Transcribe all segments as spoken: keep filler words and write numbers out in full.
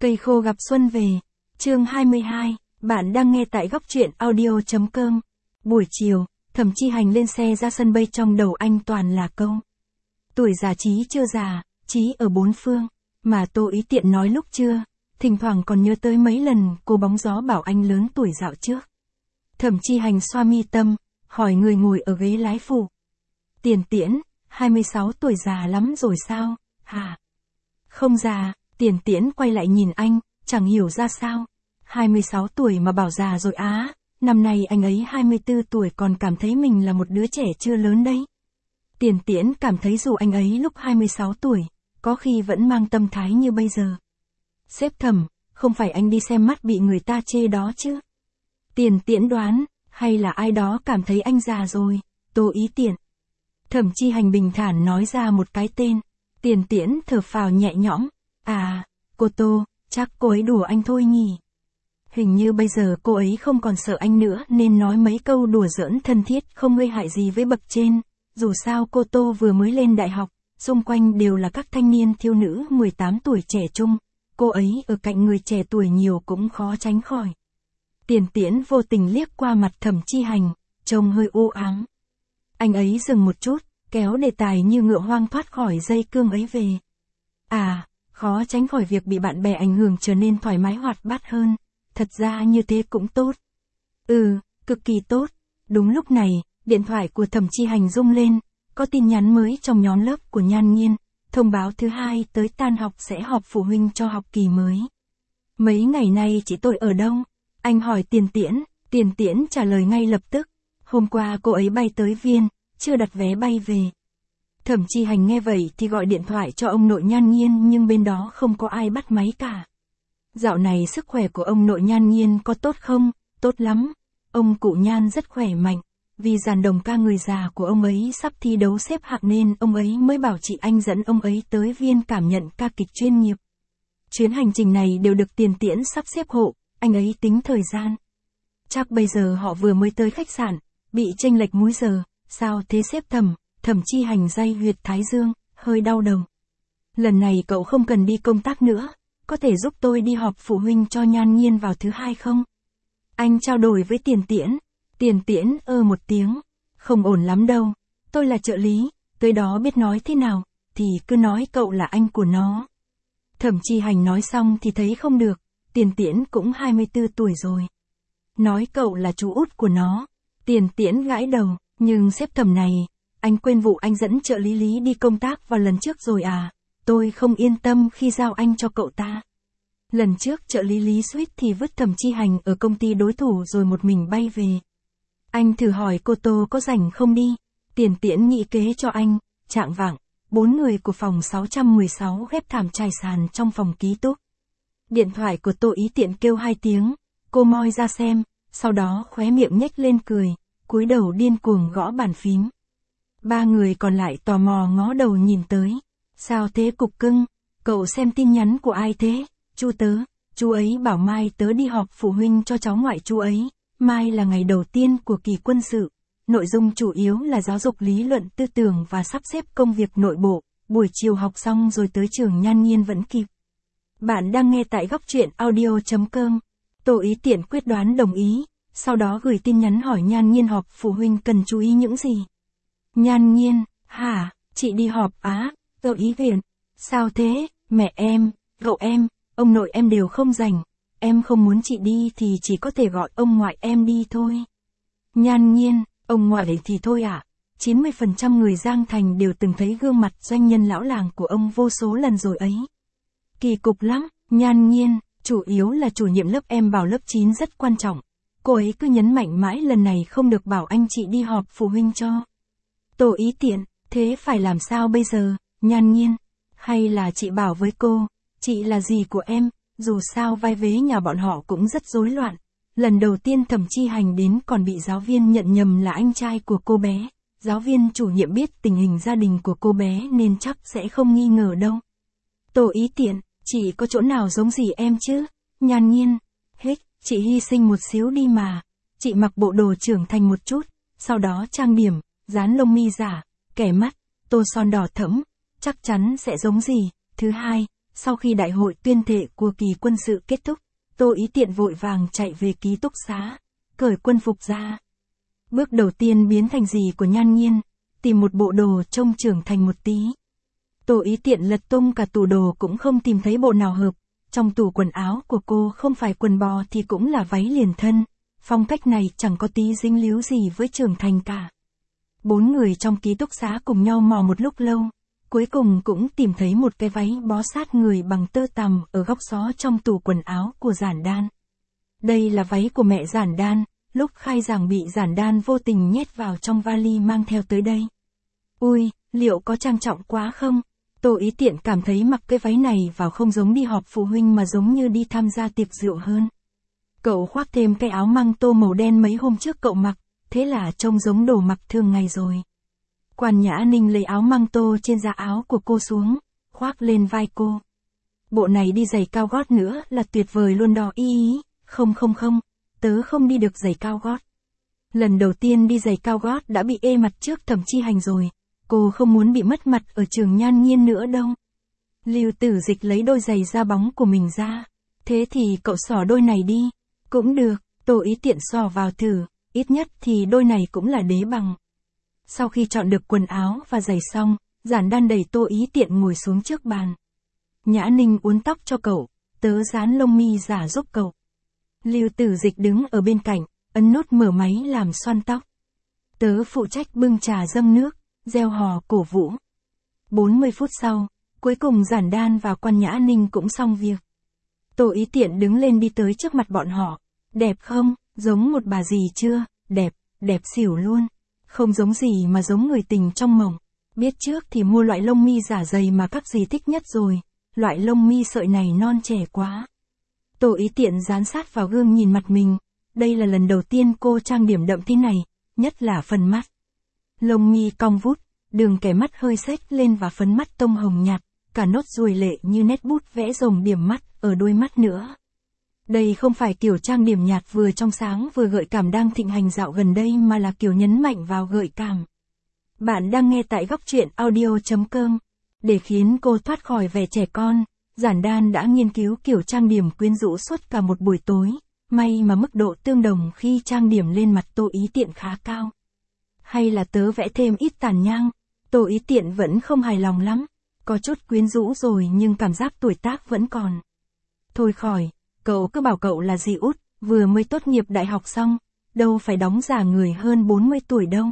Cây khô gặp xuân về. Chương hai mươi hai, bạn đang nghe tại góc truyện audio chấm com. Buổi chiều, Thẩm Chi Hành lên xe ra sân bay, trong đầu anh toàn là câu. Tuổi già trí chưa già, trí ở bốn phương, mà Tô Ý Tiện nói lúc trưa, thỉnh thoảng còn nhớ tới mấy lần cô bóng gió bảo anh lớn tuổi dạo trước. Thẩm Chi Hành xoa mi tâm, hỏi người ngồi ở ghế lái phụ. Tiền Tiễn, hai mươi sáu tuổi già lắm rồi sao, hả? Không già. Tiền Tiễn quay lại nhìn anh, chẳng hiểu ra sao. hai mươi sáu tuổi mà bảo già rồi á, năm nay anh ấy hai mươi tư tuổi còn cảm thấy mình là một đứa trẻ chưa lớn đấy. Tiền Tiễn cảm thấy dù anh ấy lúc hai mươi sáu tuổi, có khi vẫn mang tâm thái như bây giờ. Sếp Thẩm, không phải anh đi xem mắt bị người ta chê đó chứ? Tiền Tiễn đoán, hay là ai đó cảm thấy anh già rồi, Tô Ý Tiện. Thẩm Chi Hành bình thản nói ra một cái tên. Tiền Tiễn thở phào nhẹ nhõm. À, cô Tô, chắc cô ấy đùa anh thôi nhỉ. Hình như bây giờ cô ấy không còn sợ anh nữa nên nói mấy câu đùa giỡn thân thiết không gây hại gì với bậc trên. Dù sao cô Tô vừa mới lên đại học, xung quanh đều là các thanh niên thiếu nữ mười tám tuổi trẻ trung. Cô ấy ở cạnh người trẻ tuổi nhiều cũng khó tránh khỏi. Tiền Tiễn vô tình liếc qua mặt Thẩm Chi Hành, trông hơi u ám. Anh ấy dừng một chút, kéo đề tài như ngựa hoang thoát khỏi dây cương ấy về. À, khó tránh khỏi việc bị bạn bè ảnh hưởng trở nên thoải mái hoạt bát hơn. Thật ra như thế cũng tốt. Ừ, cực kỳ tốt. Đúng lúc này, điện thoại của Thẩm Chi Hành rung lên, có tin nhắn mới trong nhóm lớp của Nhan Nghiên, thông báo thứ hai tới tan học sẽ họp phụ huynh cho học kỳ mới. Mấy ngày nay chị tôi ở đâu? Anh hỏi Tiền Tiễn, Tiền Tiễn trả lời ngay lập tức. Hôm qua cô ấy bay tới Viên, chưa đặt vé bay về. Thẩm Chi Hành nghe vậy thì gọi điện thoại cho ông nội Nhan Nghiên, nhưng bên đó không có ai bắt máy cả. Dạo này sức khỏe của ông nội Nhan Nghiên có tốt không? Tốt lắm. Ông cụ Nhan rất khỏe mạnh. Vì dàn đồng ca người già của ông ấy sắp thi đấu xếp hạng nên ông ấy mới bảo chị anh dẫn ông ấy tới Viên cảm nhận ca kịch chuyên nghiệp. Chuyến hành trình này đều được Tiền Tiễn sắp xếp hộ, anh ấy tính thời gian. Chắc bây giờ họ vừa mới tới khách sạn, bị chênh lệch múi giờ. Sao thế sếp Thẩm? Thẩm Chi Hành day huyệt thái dương, hơi đau đầu. Lần này cậu không cần đi công tác nữa, có thể giúp tôi đi họp phụ huynh cho Nhan Nghiên vào thứ hai không? Anh trao đổi với Tiền Tiễn. Tiền Tiễn ơ một tiếng. Không ổn lắm đâu, tôi là trợ lý, tới đó biết nói thế nào, thì cứ nói cậu là anh của nó. Thẩm Chi Hành nói xong thì thấy không được, Tiền Tiễn cũng hai mươi tư tuổi rồi. Nói cậu là chú út của nó. Tiền Tiễn gãi đầu, nhưng sếp Thẩm này, anh quên vụ anh dẫn trợ lý Lý đi công tác vào lần trước rồi à, tôi không yên tâm khi giao anh cho cậu ta. Lần trước trợ lý Lý suýt thì vứt Thẩm Chi Hành ở công ty đối thủ rồi một mình bay về. Anh thử hỏi cô Tô có rảnh không đi. Tiền Tiễn nghĩ kế cho anh, trạng vạng, bốn người của phòng sáu trăm mười sáu ghép thảm trải sàn trong phòng ký túc. Điện thoại của Tô Ý Tiện kêu hai tiếng, cô moi ra xem, sau đó khóe miệng nhếch lên cười, cúi đầu điên cuồng gõ bàn phím. Ba người còn lại tò mò ngó đầu nhìn tới. Sao thế Cục Cưng? Cậu xem tin nhắn của ai thế? Chu Tớ, chú ấy bảo mai tớ đi họp phụ huynh cho cháu ngoại chú ấy. Mai là ngày đầu tiên của kỳ quân sự. Nội dung chủ yếu là giáo dục lý luận tư tưởng và sắp xếp công việc nội bộ. Buổi chiều học xong rồi tới trường Nhan Nghiên vẫn kịp. Bạn đang nghe tại góc truyện audio chấm com. Tô Ý Tiện quyết đoán đồng ý, sau đó gửi tin nhắn hỏi Nhan Nghiên họp phụ huynh cần chú ý những gì. Nhan Nghiên, hả, chị đi họp á, cậu Ý Tiện. Sao thế, mẹ em, cậu em, ông nội em đều không rảnh. Em không muốn chị đi thì chỉ có thể gọi ông ngoại em đi thôi. Nhan Nghiên, ông ngoại thì thôi ạ. À? chín mươi phần trăm người Giang Thành đều từng thấy gương mặt doanh nhân lão làng của ông vô số lần rồi ấy. Kỳ cục lắm, Nhan Nghiên, chủ yếu là chủ nhiệm lớp em bảo lớp chín rất quan trọng. Cô ấy cứ nhấn mạnh mãi lần này không được bảo anh chị đi họp phụ huynh cho. Tô Ý Tiện, thế phải làm sao bây giờ, Nhan Nghiên? Hay là chị bảo với cô, chị là gì của em, dù sao vai vế nhà bọn họ cũng rất rối loạn. Lần đầu tiên Thẩm Chi Hành đến còn bị giáo viên nhận nhầm là anh trai của cô bé. Giáo viên chủ nhiệm biết tình hình gia đình của cô bé nên chắc sẽ không nghi ngờ đâu. Tô Ý Tiện, chị có chỗ nào giống gì em chứ? Nhan Nghiên, hết, chị hy sinh một xíu đi mà. Chị mặc bộ đồ trưởng thành một chút, sau đó trang điểm, dán lông mi giả, kẻ mắt, tô son đỏ thẫm, chắc chắn sẽ giống gì. Thứ hai, Sau khi đại hội tuyên thệ của kỳ quân sự kết thúc, Tô Ý Tiện vội vàng chạy về ký túc xá, cởi quân phục ra. Bước đầu tiên biến thành gì của Nhan Nhiên, tìm một bộ đồ trông trưởng thành một tí. Tô Ý Tiện lật tung cả tủ đồ cũng không tìm thấy bộ nào hợp, trong tủ quần áo của cô không phải quần bò thì cũng là váy liền thân, phong cách này chẳng có tí dính líu gì với trưởng thành cả. Bốn người trong ký túc xá cùng nhau mò một lúc lâu, cuối cùng cũng tìm thấy một cái váy bó sát người bằng tơ tằm ở góc xó trong tủ quần áo của Giản Đan. Đây là váy của mẹ Giản Đan, lúc khai giảng bị Giản Đan vô tình nhét vào trong vali mang theo tới đây. Ui, liệu có trang trọng quá không? Tô Ý Tiện cảm thấy mặc cái váy này vào không giống đi họp phụ huynh mà giống như đi tham gia tiệc rượu hơn. Cậu khoác thêm cái áo măng tô màu đen mấy hôm trước cậu mặc, thế là trông giống đồ mặc thường ngày rồi. Quan Nhã Ninh lấy áo măng tô trên da áo của cô xuống, khoác lên vai cô. Bộ này đi giày cao gót nữa là tuyệt vời luôn đó y ý, không không không, tớ không đi được giày cao gót. Lần đầu tiên đi giày cao gót đã bị ê mặt trước Thẩm Chi Hành rồi, cô không muốn bị mất mặt ở trường Nhan Nhiên nữa đâu. Lưu Tử Dịch lấy đôi giày da bóng của mình ra, thế thì cậu xỏ đôi này đi, cũng được, Tô Ý Tiện xỏ vào thử, ít nhất thì đôi này cũng là đế bằng. Sau khi chọn được quần áo và giày xong, Giản Đan đẩy Tô Ý Tiện ngồi xuống trước bàn. Nhã Ninh uốn tóc cho cậu, tớ dán lông mi giả giúp cậu. Lưu Tử Dịch đứng ở bên cạnh, ấn nút mở máy làm xoăn tóc. Tớ phụ trách bưng trà dâng nước, reo hò cổ vũ. bốn mươi phút sau, cuối cùng Giản Đan và Quan Nhã Ninh cũng xong việc. Tô Ý Tiện đứng lên đi tới trước mặt bọn họ. Đẹp không, giống một bà gì chưa, đẹp, đẹp xỉu luôn. Không giống gì mà giống người tình trong mộng. Biết trước thì mua loại lông mi giả dày mà các dì thích nhất rồi. Loại lông mi sợi này non trẻ quá. Tô Ý Tiện dán sát vào gương nhìn mặt mình. Đây là lần đầu tiên cô trang điểm đậm thế này, nhất là phần mắt. Lông mi cong vút, đường kẻ mắt hơi xếch lên và phấn mắt tông hồng nhạt, cả nốt ruồi lệ như nét bút vẽ rồng điểm mắt ở đôi mắt nữa. Đây không phải kiểu trang điểm nhạt vừa trong sáng vừa gợi cảm đang thịnh hành dạo gần đây mà là kiểu nhấn mạnh vào gợi cảm. Bạn đang nghe tại góc truyện audio chấm com. Để khiến cô thoát khỏi vẻ trẻ con, Giản Đan đã nghiên cứu kiểu trang điểm quyến rũ suốt cả một buổi tối, may mà mức độ tương đồng khi trang điểm lên mặt Tô Ý Tiện khá cao. Hay là tớ vẽ thêm ít tàn nhang, Tô Ý Tiện vẫn không hài lòng lắm, có chút quyến rũ rồi nhưng cảm giác tuổi tác vẫn còn. Thôi khỏi, cậu cứ bảo cậu là dì út, vừa mới tốt nghiệp đại học xong, đâu phải đóng giả người hơn bốn mươi tuổi đâu.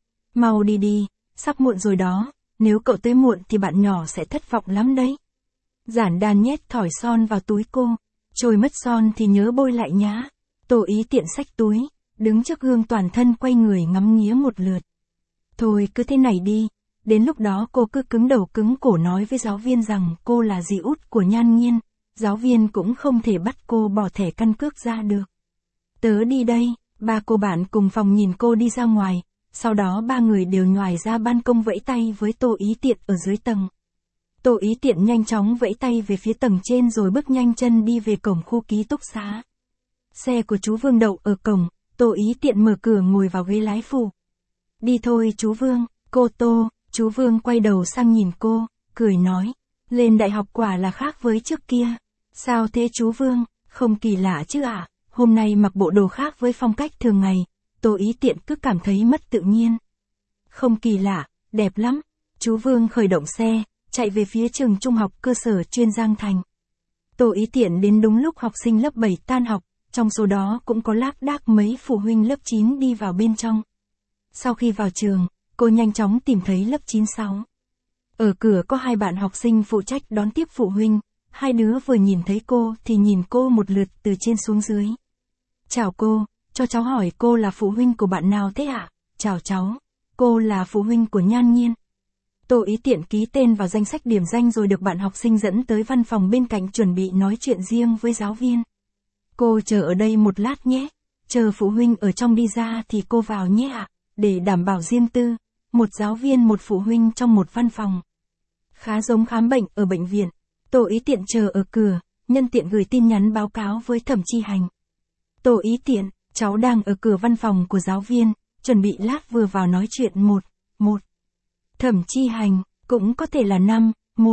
Mau đi đi, sắp muộn rồi đó, nếu cậu tới muộn thì bạn nhỏ sẽ thất vọng lắm đấy. Giản Đan nhét thỏi son vào túi cô, trôi mất son thì nhớ bôi lại nhá. Tô Ý Tiện xách túi, đứng trước gương toàn thân quay người ngắm nghía một lượt. Thôi cứ thế này đi, đến lúc đó cô cứ cứng đầu cứng cổ nói với giáo viên rằng cô là dì út của Nhan Nhiên, giáo viên cũng không thể bắt cô bỏ thẻ căn cước ra được. Tớ đi đây, ba cô bạn cùng phòng nhìn cô đi ra ngoài, sau đó ba người đều nhoài ra ban công vẫy tay với Tô Ý Tiện ở dưới tầng. Tô Ý Tiện nhanh chóng vẫy tay về phía tầng trên rồi bước nhanh chân đi về cổng khu ký túc xá. Xe của chú Vương đậu ở cổng, Tô Ý Tiện mở cửa ngồi vào ghế lái phụ. Đi thôi chú Vương, cô Tô, chú Vương quay đầu sang nhìn cô, cười nói, lên đại học quả là khác với trước kia. Sao thế chú Vương, không kỳ lạ chứ ạ, à? Hôm nay mặc bộ đồ khác với phong cách thường ngày, Tô Ý Tiện cứ cảm thấy mất tự nhiên. Không kỳ lạ, đẹp lắm. Chú Vương khởi động xe, chạy về phía trường trung học cơ sở chuyên Giang Thành. Tô Ý Tiện đến đúng lúc học sinh lớp bảy tan học, trong số đó cũng có lác đác mấy phụ huynh lớp chín đi vào bên trong. Sau khi vào trường, cô nhanh chóng tìm thấy lớp chín sáu. Ở cửa có hai bạn học sinh phụ trách đón tiếp phụ huynh, hai đứa vừa nhìn thấy cô thì nhìn cô một lượt từ trên xuống dưới. Chào cô, cho cháu hỏi cô là phụ huynh của bạn nào thế ạ? À? Chào cháu, cô là phụ huynh của Nhan Nhiên. Tô Ý Tiện ký tên vào danh sách điểm danh rồi được bạn học sinh dẫn tới văn phòng bên cạnh chuẩn bị nói chuyện riêng với giáo viên. Cô chờ ở đây một lát nhé, chờ phụ huynh ở trong đi ra thì cô vào nhé ạ, à, để đảm bảo riêng tư, một giáo viên một phụ huynh trong một văn phòng. Khá giống khám bệnh ở bệnh viện. Tô Ý Tiện chờ ở cửa, nhân tiện gửi tin nhắn báo cáo với Thẩm Chi Hành. Tô Ý Tiện, cháu đang ở cửa văn phòng của giáo viên, chuẩn bị lát vừa vào nói chuyện một, một. Thẩm Chi Hành, cũng có thể là năm, một.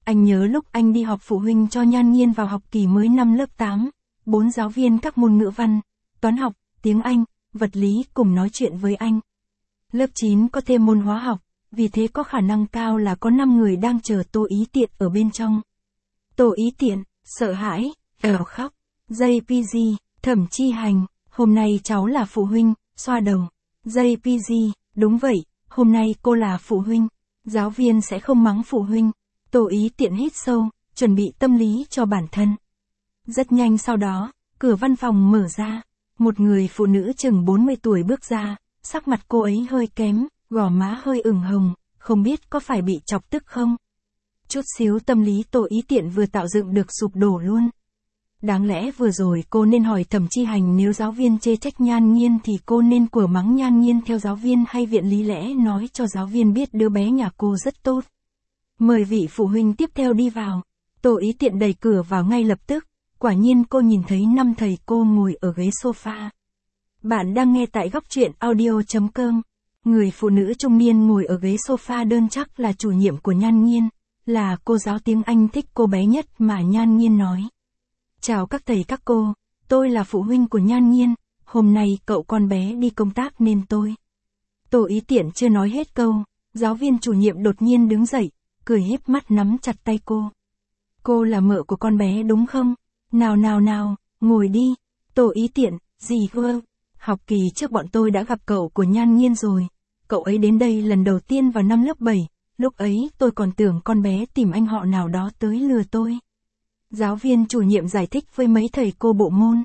Anh nhớ lúc anh đi họp phụ huynh cho Nhan Nhiên vào học kỳ mới năm lớp tám, bốn giáo viên các môn ngữ văn, toán học, tiếng Anh, vật lý cùng nói chuyện với anh. Lớp chín có thêm môn hóa học, vì thế có khả năng cao là có năm người đang chờ Tô Ý Tiện ở bên trong. Tô Ý Tiện, sợ hãi, ẻo khóc. gi pê giê, Thẩm Chi Hành, hôm nay cháu là phụ huynh, xoa đầu. gi pê giê, đúng vậy, hôm nay cô là phụ huynh. Giáo viên sẽ không mắng phụ huynh. Tô Ý Tiện hít sâu, chuẩn bị tâm lý cho bản thân. Rất nhanh sau đó, cửa văn phòng mở ra. Một người phụ nữ chừng bốn mươi tuổi bước ra, sắc mặt cô ấy hơi kém, gò má hơi ửng hồng, không biết có phải bị chọc tức không. Chút xíu tâm lý Tô Ý Tiện vừa tạo dựng được sụp đổ luôn. Đáng lẽ vừa rồi cô nên hỏi Thẩm Chi Hành nếu giáo viên chê trách Nhan Nhiên thì cô nên quở mắng Nhan Nhiên theo giáo viên hay viện lý lẽ nói cho giáo viên biết đứa bé nhà cô rất tốt. Mời vị phụ huynh tiếp theo đi vào. Tô Ý Tiện đẩy cửa vào ngay lập tức, quả nhiên cô nhìn thấy năm thầy cô ngồi ở ghế sofa. Bạn đang nghe tại góc truyện audio chấm com. Người phụ nữ trung niên ngồi ở ghế sofa đơn chắc là chủ nhiệm của Nhan Nhiên, là cô giáo tiếng Anh thích cô bé nhất mà Nhan Nhiên nói. Chào các thầy các cô, tôi là phụ huynh của Nhan Nhiên, hôm nay cậu con bé đi công tác nên tôi. Tô Ý Tiện chưa nói hết câu, giáo viên chủ nhiệm đột nhiên đứng dậy, cười híp mắt nắm chặt tay cô. Cô là mợ của con bé đúng không? Nào nào nào, ngồi đi. Tô Ý Tiện, gì cơ? Học kỳ trước bọn tôi đã gặp cậu của Nhan Nhiên rồi. Cậu ấy đến đây lần đầu tiên vào năm lớp bảy, lúc ấy tôi còn tưởng con bé tìm anh họ nào đó tới lừa tôi. Giáo viên chủ nhiệm giải thích với mấy thầy cô bộ môn.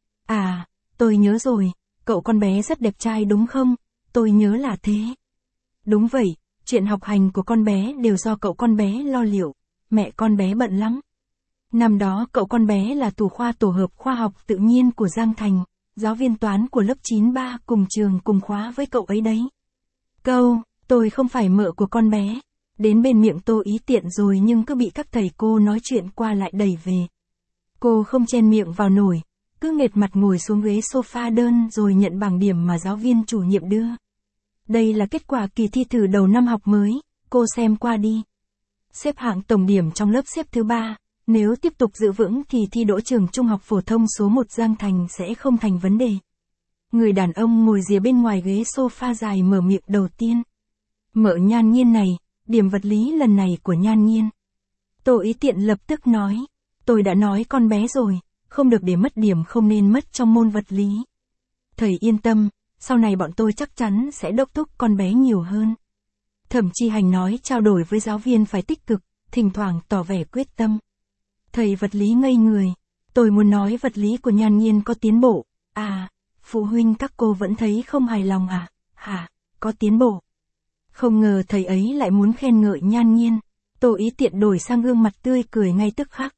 À, tôi nhớ rồi, cậu con bé rất đẹp trai đúng không? Tôi nhớ là thế. Đúng vậy, chuyện học hành của con bé đều do cậu con bé lo liệu, mẹ con bé bận lắm. Năm đó cậu con bé là thủ khoa tổ hợp khoa học tự nhiên của Giang Thành, giáo viên toán của lớp chín ba cùng trường cùng khóa với cậu ấy đấy. Câu, tôi không phải mợ của con bé, đến bên miệng Tô Ý Tiện rồi nhưng cứ bị các thầy cô nói chuyện qua lại đẩy về. Cô không chen miệng vào nổi, cứ nghệt mặt ngồi xuống ghế sofa đơn rồi nhận bảng điểm mà giáo viên chủ nhiệm đưa. Đây là kết quả kỳ thi thử đầu năm học mới, cô xem qua đi. Xếp hạng tổng điểm trong lớp xếp thứ ba, nếu tiếp tục giữ vững thì thi đỗ trường trung học phổ thông số một Giang Thành sẽ không thành vấn đề. Người đàn ông ngồi rìa bên ngoài ghế sofa dài mở miệng đầu tiên. Mợ Nhan Nhiên này, điểm vật lý lần này của Nhan Nhiên. Tô Ý Tiện lập tức nói, tôi đã nói con bé rồi, không được để mất điểm không nên mất trong môn vật lý. Thầy yên tâm, sau này bọn tôi chắc chắn sẽ đốc thúc con bé nhiều hơn. Thẩm Chi Hành nói trao đổi với giáo viên phải tích cực, thỉnh thoảng tỏ vẻ quyết tâm. Thầy vật lý ngây người, tôi muốn nói vật lý của Nhan Nhiên có tiến bộ. À, phụ huynh các cô vẫn thấy không hài lòng à? Hả, có tiến bộ. Không ngờ thầy ấy lại muốn khen ngợi Nhan Nhiên. Tô Ý Tiện đổi sang gương mặt tươi cười ngay tức khắc.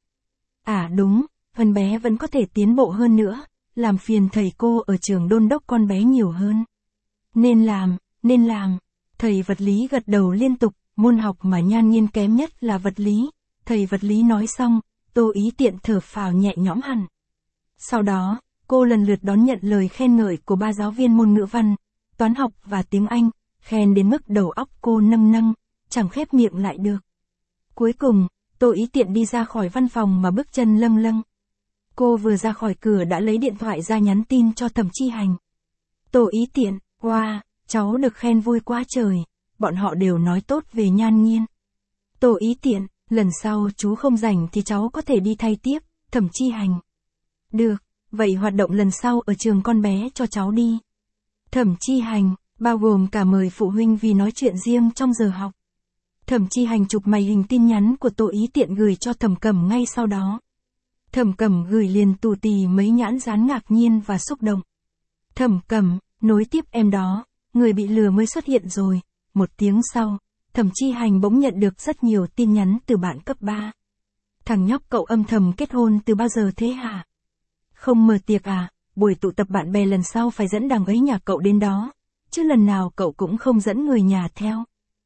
À đúng, con bé vẫn có thể tiến bộ hơn nữa, làm phiền thầy cô ở trường đôn đốc con bé nhiều hơn. Nên làm, nên làm. Thầy vật lý gật đầu liên tục, môn học mà Nhan Nhiên kém nhất là vật lý. Thầy vật lý nói xong, Tô Ý Tiện thở phào nhẹ nhõm hẳn. Sau đó, cô lần lượt đón nhận lời khen ngợi của ba giáo viên môn ngữ văn, toán học và tiếng Anh, khen đến mức đầu óc cô nâng nâng, chẳng khép miệng lại được. Cuối cùng, Tô Ý Tiện đi ra khỏi văn phòng mà bước chân lâng lâng. Cô vừa ra khỏi cửa đã lấy điện thoại ra nhắn tin cho Thẩm Chi Hành. Tô Ý Tiện, wow, cháu được khen vui quá trời, bọn họ đều nói tốt về Nhan Nhiên. Tô Ý Tiện, lần sau chú không rảnh thì cháu có thể đi thay tiếp. Thẩm Chi Hành. Được, vậy hoạt động lần sau ở trường con bé cho cháu đi. Thẩm Chi Hành, bao gồm cả mời phụ huynh vì nói chuyện riêng trong giờ học. Thẩm Chi Hành chụp màn hình tin nhắn của Tô Ý Tiện gửi cho Thẩm Cẩm ngay sau đó. Thẩm Cẩm gửi liền tù tì mấy nhãn dán ngạc nhiên và xúc động. Thẩm Cẩm, nối tiếp em đó, người bị lừa mới xuất hiện rồi. Một tiếng sau, Thẩm Chi Hành bỗng nhận được rất nhiều tin nhắn từ bạn cấp ba. Thằng nhóc cậu âm thầm kết hôn từ bao giờ thế hả? Không mở tiệc à, buổi tụ tập bạn bè lần sau phải dẫn đằng ấy nhà cậu đến đó, chứ lần nào cậu cũng không dẫn người nhà theo.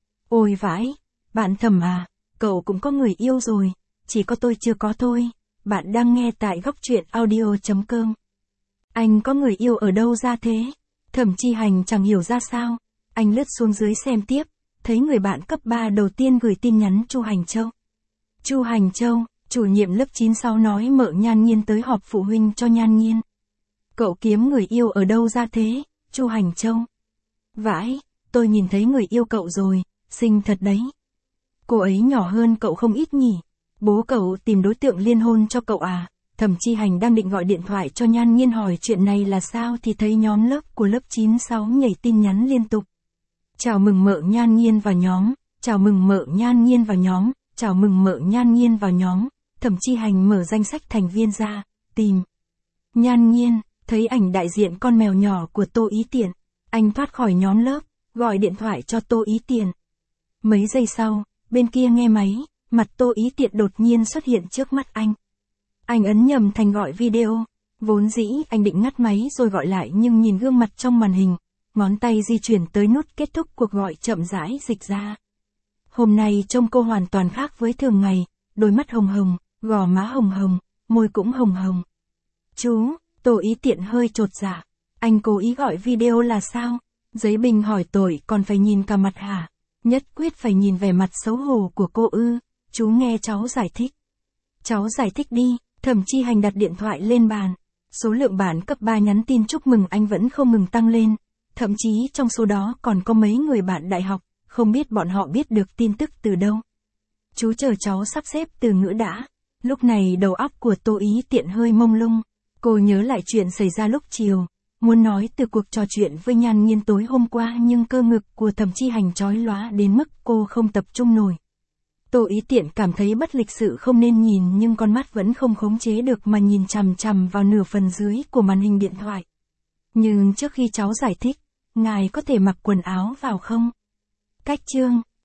Ôi vãi, bạn Thẩm à, cậu cũng có người yêu rồi, chỉ có tôi chưa có thôi. Bạn đang nghe tại góc truyện audio chấm com. Anh có người yêu ở đâu ra thế? Thẩm Chi Hành chẳng hiểu ra sao, anh lướt xuống dưới xem tiếp, thấy người bạn cấp ba đầu tiên gửi tin nhắn Chu Hành Châu. Chu Hành Châu, chủ nhiệm lớp chín sáu nói mợ Nhan Nhiên tới họp phụ huynh cho Nhan Nhiên. Cậu kiếm người yêu ở đâu ra thế, Chu Hành Châu? Vãi, tôi nhìn thấy người yêu cậu rồi, xinh thật đấy. Cô ấy nhỏ hơn cậu không ít nhỉ? Bố cậu tìm đối tượng liên hôn cho cậu à? Thẩm Chi Hành đang định gọi điện thoại cho Nhan Nhiên hỏi chuyện này là sao thì thấy nhóm lớp của lớp chín sáu nhảy tin nhắn liên tục. Chào mừng mợ Nhan Nhiên vào nhóm, chào mừng mợ Nhan Nhiên vào nhóm, chào mừng mợ Nhan Nhiên vào nhóm. Thẩm Chi Hành mở danh sách thành viên ra, tìm. Nhan Nhiên, thấy ảnh đại diện con mèo nhỏ của Tô Ý Tiện. Anh thoát khỏi nhóm lớp, gọi điện thoại cho Tô Ý Tiện. Mấy giây sau, bên kia nghe máy, mặt Tô Ý Tiện đột nhiên xuất hiện trước mắt anh. Anh ấn nhầm thành gọi video. Vốn dĩ anh định ngắt máy rồi gọi lại nhưng nhìn gương mặt trong màn hình, ngón tay di chuyển tới nút kết thúc cuộc gọi chậm rãi dịch ra. Hôm nay trông cô hoàn toàn khác với thường ngày, đôi mắt hồng hồng, gò má hồng hồng, môi cũng hồng hồng. Chú, Tô Ý Tiện hơi chột dạ. Anh cố ý gọi video là sao? Giấy Bình hỏi tội còn phải nhìn cả mặt hả? Nhất quyết phải nhìn vẻ mặt xấu hổ của cô ư? Chú nghe cháu giải thích. Cháu giải thích đi. Thẩm Chi Hành đặt điện thoại lên bàn. Số lượng bạn cấp ba nhắn tin chúc mừng anh vẫn không ngừng tăng lên. Thậm chí trong số đó còn có mấy người bạn đại học, không biết bọn họ biết được tin tức từ đâu. Chú chờ cháu sắp xếp từ ngữ đã. Lúc này đầu óc của Tô Ý Tiện hơi mông lung. Cô nhớ lại chuyện xảy ra lúc chiều. Muốn nói từ cuộc trò chuyện với Nhan Nhiên tối hôm qua nhưng cơ ngực của Thẩm Chi Hành chói lóa đến mức cô không tập trung nổi. Tô Ý Tiện cảm thấy bất lịch sự không nên nhìn nhưng con mắt vẫn không khống chế được mà nhìn chằm chằm vào nửa phần dưới của màn hình điện thoại. Nhưng trước khi cháu giải thích, ngài có thể mặc quần áo vào không? Cách chương